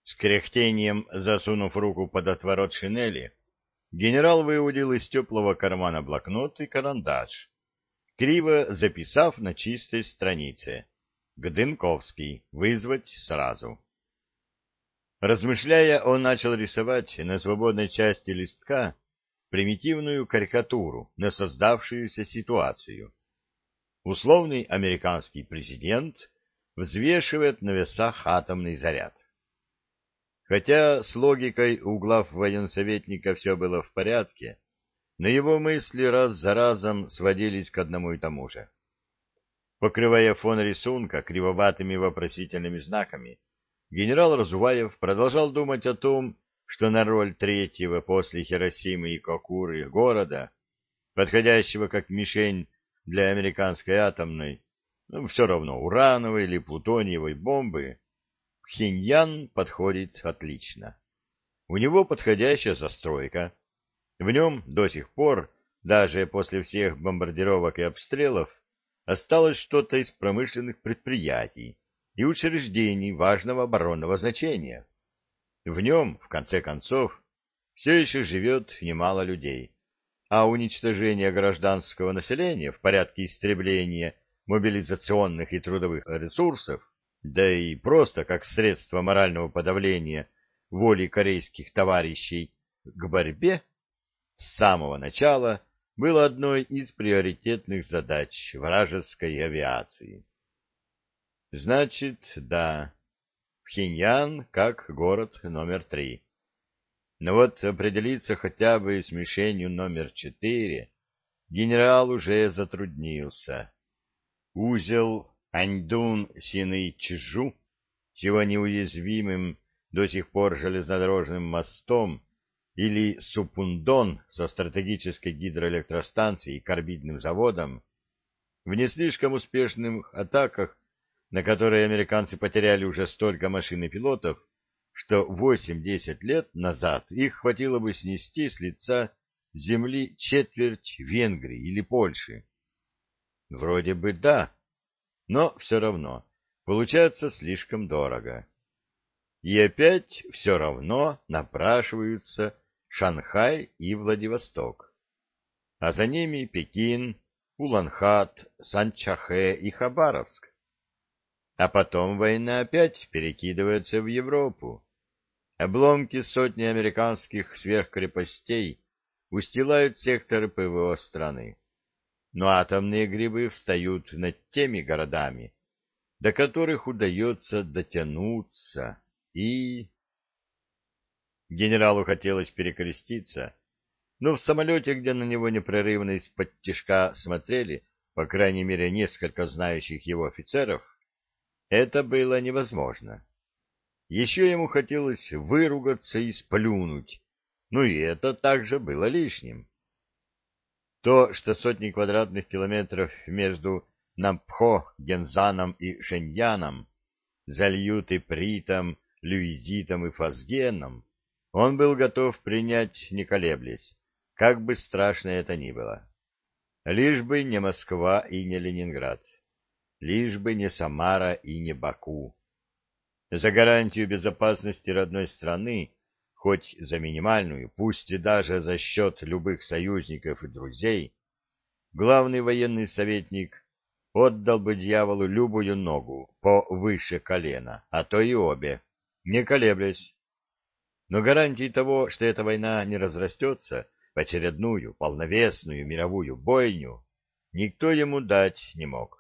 С кряхтением засунув руку под отворот шинели, генерал выудил из теплого кармана блокнот и карандаш, криво записав на чистой странице: «Гдынковский. Вызвать сразу». Размышляя, он начал рисовать на свободной части листка примитивную карикатуру на создавшуюся ситуацию. Условный американский президент взвешивает на весах атомный заряд. Хотя с логикой у глав военсоветника все было в порядке, но его мысли раз за разом сводились к одному и тому же. Покрывая фон рисунка кривоватыми вопросительными знаками, генерал Разуваев продолжал думать о том, что на роль третьего после Хиросимы и Кокуры города, подходящего как мишень для американской атомной, все равно урановой или плутониевой бомбы, Пхеньян подходит отлично. У него подходящая застройка. В нем до сих пор, даже после всех бомбардировок и обстрелов, осталось что-то из промышленных предприятий и учреждений важного оборонного значения. В нем, в конце концов, все еще живет немало людей, а уничтожение гражданского населения в порядке истребления мобилизационных и трудовых ресурсов, да и просто как средство морального подавления воли корейских товарищей к борьбе, с самого начала было одной из приоритетных задач вражеской авиации. Значит, да, Пхеньян как город номер 3. Но вот определиться хотя бы с мишенью номер 4 генерал уже затруднился. Узел Аньдун-Сины-Чжу с его неуязвимым до сих пор железнодорожным мостом или Супундон со стратегической гидроэлектростанцией и карбидным заводом в не слишком успешных атаках, на которые американцы потеряли уже столько машин и пилотов, что 8-10 лет назад их хватило бы снести с лица земли четверть Венгрии или Польши. Вроде бы да, но все равно получается слишком дорого. И опять все равно напрашиваются Шанхай и Владивосток, а за ними Пекин, Улан-Хат, Санчахэ и Хабаровск. А потом война опять перекидывается в Европу. Обломки сотни американских сверхкрепостей устилают секторы ПВО страны. Но атомные грибы встают над теми городами, до которых удается дотянуться, и... Генералу хотелось перекреститься, но в самолете, где на него непрерывно из-под тишка смотрели, по крайней мере, несколько знающих его офицеров, это было невозможно. Еще ему хотелось выругаться и сплюнуть, но и это также было лишним. То, что сотни квадратных километров между Нампхо, Гензаном и Шэньяном зальют ипритом, люизитом и фазгеном, он был готов принять, не колеблясь, как бы страшно это ни было. Лишь бы не Москва и не Ленинград, лишь бы не Самара и не Баку. За гарантию безопасности родной страны, хоть за минимальную, пусть и даже за счет любых союзников и друзей, главный военный советник отдал бы дьяволу любую ногу повыше колена, а то и обе, не колеблясь. Но гарантии того, что эта война не разрастется в очередную полновесную мировую бойню, никто ему дать не мог.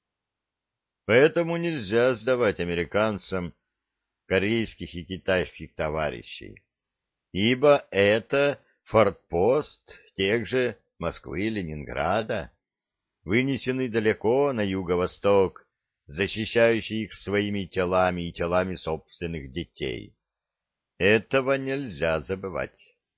Поэтому нельзя сдавать американцам корейских и китайских товарищей, ибо это фортпост тех же Москвы и Ленинграда, вынесенный далеко на юго-восток, защищающий их своими телами и телами собственных детей. Этого нельзя забывать.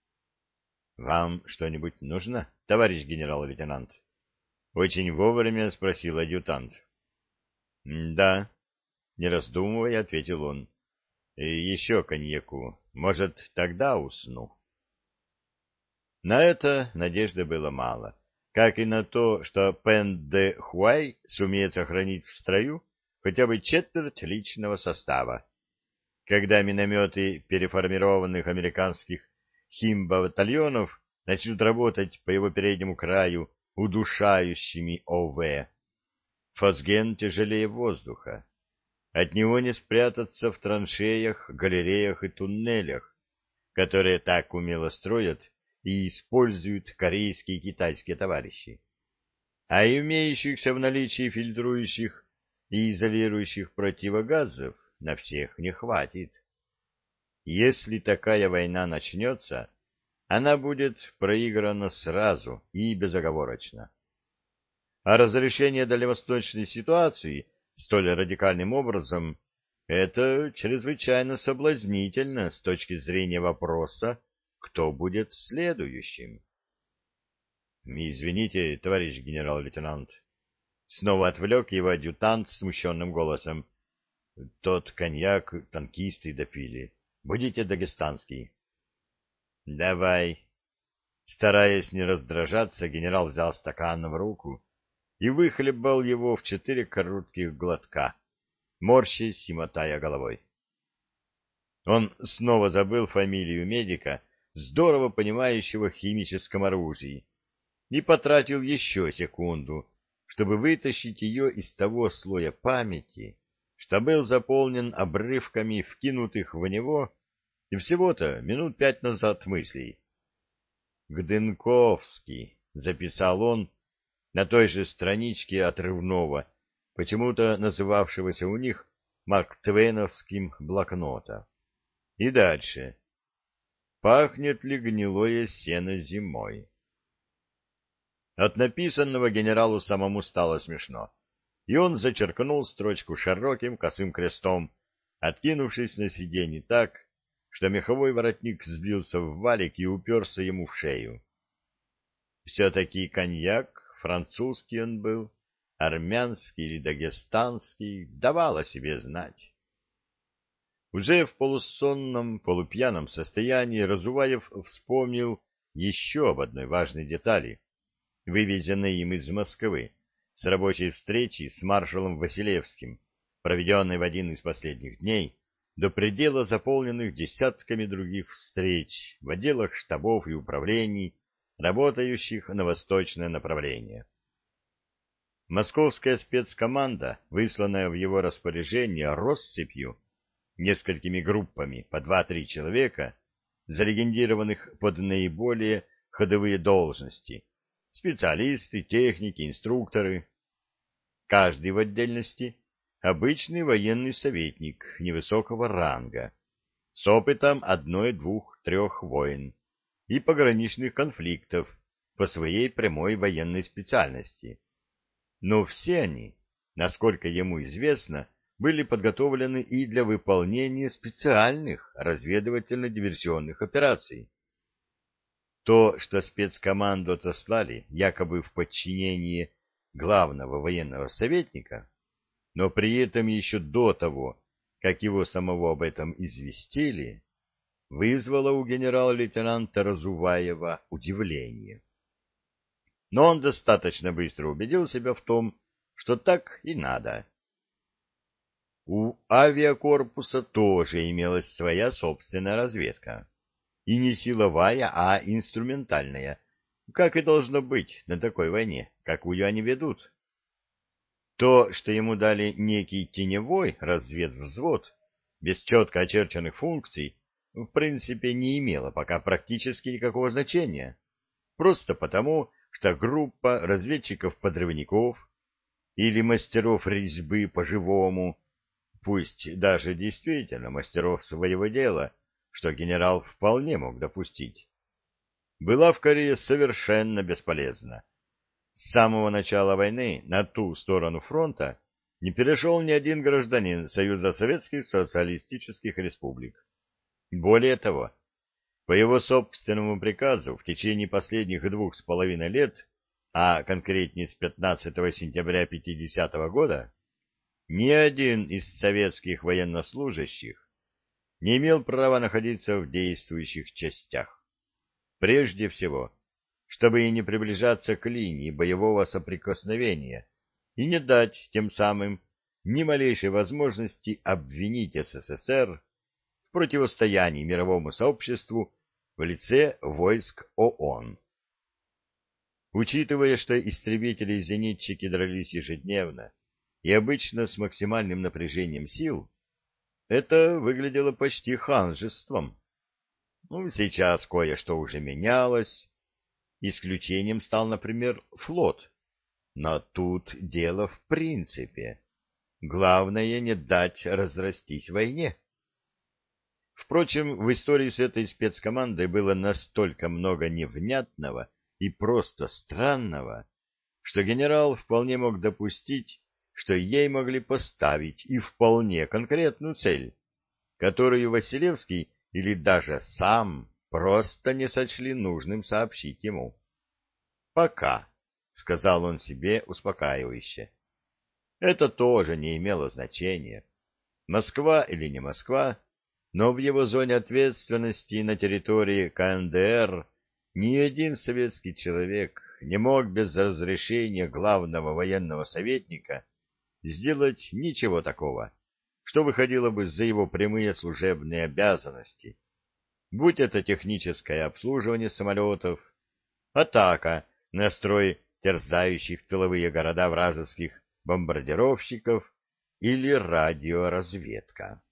— Вам что-нибудь нужно, товарищ генерал-лейтенант? — очень вовремя спросил адъютант. — Да, — не раздумывая, ответил он. — И еще коньяку. Может, тогда усну. На это надежды было мало, как и на то, что Пэн Дэ Хуай сумеет сохранить в строю хотя бы четверть личного состава. когда минометы переформированных американских химбатальонов начнут работать по его переднему краю удушающими ОВ. Фосген тяжелее воздуха. От него не спрятаться в траншеях, галереях и туннелях, которые так умело строят и используют корейские и китайские товарищи. А имеющихся в наличии фильтрующих и изолирующих противогазов на всех не хватит. Если такая война начнется, она будет проиграна сразу и безоговорочно. А разрешение дальневосточной ситуации столь радикальным образом — это чрезвычайно соблазнительно с точки зрения вопроса, кто будет следующим. — Извините, товарищ генерал-лейтенант. Снова отвлек его адъютант смущенным голосом. — Тот коньяк танкисты допили. Будете дагестанский? — Давай. Стараясь не раздражаться, генерал взял стакан в руку и выхлебал его в 4 коротких глотка, морщась и мотая головой. Он снова забыл фамилию медика, здорово понимающего в химическом оружии, и потратил еще секунду, чтобы вытащить ее из того слоя памяти, что был заполнен обрывками вкинутых в него и всего-то минут 5 назад мыслей. «Гдынковский», — записал он на той же страничке отрывного, почему-то называвшегося у них марктвейновским блокнота. И дальше. «Пахнет ли гнилое сено зимой?» От написанного генералу самому стало смешно, и он зачеркнул строчку широким косым крестом, откинувшись на сиденье так, что меховой воротник сбился в валик и уперся ему в шею. Все-таки коньяк, французский он был, армянский или дагестанский, давал о себе знать. Уже в полусонном, полупьяном состоянии Разуваев вспомнил еще об одной важной детали, вывезенной им из Москвы, с рабочей встречи с маршалом Василевским, проведенной в один из последних дней, до предела заполненных десятками других встреч в отделах штабов и управлений, работающих на восточное направление. Московская спецкоманда, высланная в его распоряжение россыпью, несколькими группами по 2-3 человека, залегендированных под наиболее ходовые должности, специалисты, техники, инструкторы, каждый в отдельности обычный военный советник невысокого ранга, с опытом 1, 2, 3 войн и пограничных конфликтов по своей прямой военной специальности. Но все они, насколько ему известно, были подготовлены и для выполнения специальных разведывательно-диверсионных операций. То, что спецкоманду отослали якобы в подчинение главного военного советника, но при этом еще до того, как его самого об этом известили, вызвало у генерала-лейтенанта Разуваева удивление. Но он достаточно быстро убедил себя в том, что так и надо. У авиакорпуса тоже имелась своя собственная разведка. И не силовая, а инструментальная, как и должно быть на такой войне, какую они ведут. То, что ему дали некий теневой разведвзвод, без четко очерченных функций, в принципе не имело пока практически никакого значения. Просто потому, что группа разведчиков-подрывников или мастеров резьбы по-живому, пусть даже действительно мастеров своего дела, что генерал вполне мог допустить, была в Корее совершенно бесполезна. С самого начала войны на ту сторону фронта не перешел ни один гражданин Союза Советских Социалистических Республик. Более того, по его собственному приказу в течение последних 2,5 лет, а конкретнее с 15 сентября 1950 года, ни один из советских военнослужащих не имел права находиться в действующих частях. Прежде всего, чтобы и не приближаться к линии боевого соприкосновения и не дать тем самым ни малейшей возможности обвинить СССР в противостоянии мировому сообществу в лице войск ООН. Учитывая, что истребители и зенитчики дрались ежедневно и обычно с максимальным напряжением сил, это выглядело почти ханжеством. Сейчас кое-что уже менялось. Исключением стал, например, флот. Но тут дело в принципе. Главное не дать разрастись войне. Впрочем, в истории с этой спецкомандой было настолько много невнятного и просто странного, что генерал вполне мог допустить, что ей могли поставить и вполне конкретную цель, которую Василевский или даже сам просто не сочли нужным сообщить ему. «Пока», — сказал он себе успокаивающе. Это тоже не имело значения. Москва или не Москва, но в его зоне ответственности на территории КНДР ни один советский человек не мог без разрешения главного военного советника сделать ничего такого, что выходило бы за его прямые служебные обязанности, будь это техническое обслуживание самолетов, атака на строй терзающих тыловые города вражеских бомбардировщиков или радиоразведка.